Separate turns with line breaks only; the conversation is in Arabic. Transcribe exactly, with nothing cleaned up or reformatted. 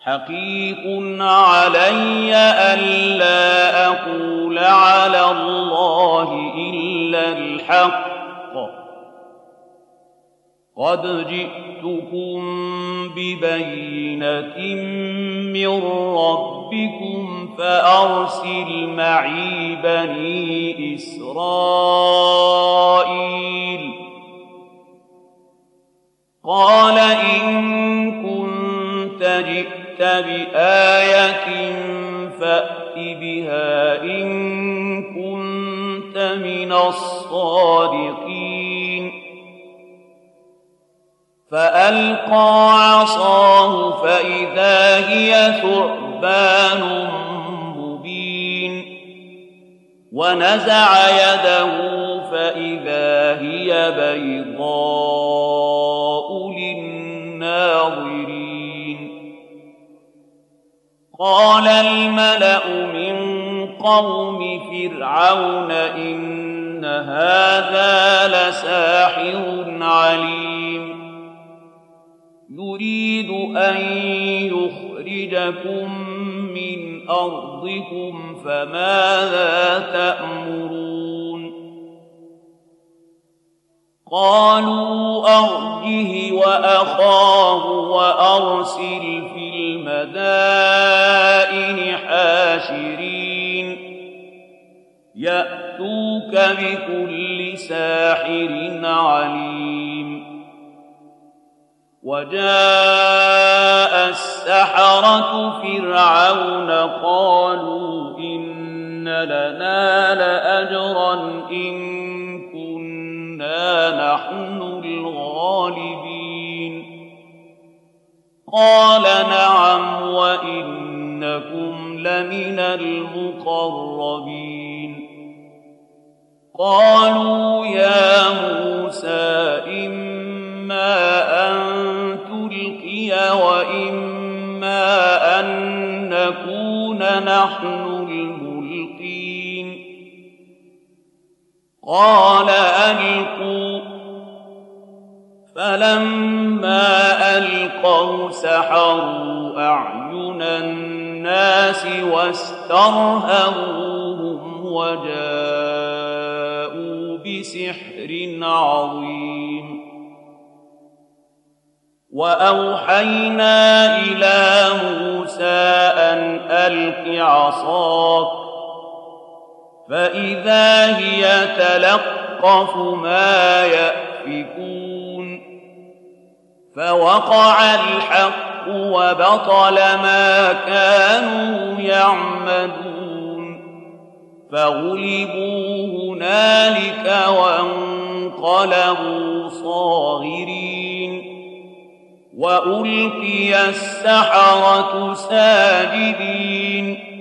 حقيق علي ألا أقول على الله إلا الحق قد جئتكم ببينة من ربكم فأرسل معي بني إسرائيل قال إن كنت جئت بآية فأت بها إن كنت من الصادقين فألقى عصاه فإذا هي ثعبان مبين ونزع يده فإذا هي بيضاء للناظرين قال الملأ من قوم فرعون إن هذا لساحر عليم يريد أن يخرجكم من أرضكم فماذا تأمرون قالوا أرجه وأخاه وأرسل في المدائن حاشرين يأتوك بكل ساحر عليم وجاء السحرة فرعون قالوا إن لنا لأجرا إن كنا نحن الغالبين قال نعم وإنكم لمن المقربين قالوا يا موسى إما أن تلقي وإما أن نكون نحن الملقين قال ألقوا فلما ألقوا سحروا أعين الناس واسترهبوهم وجاءوا بسحر عظيم وأوحينا إلى موسى أن ألق عصاك فإذا هي تلقف ما يأفكون فوقع الحق وبطل ما كانوا يعملون فغلبوا هنالك وانقلبوا صاغرين وألقي السحرة ساجدين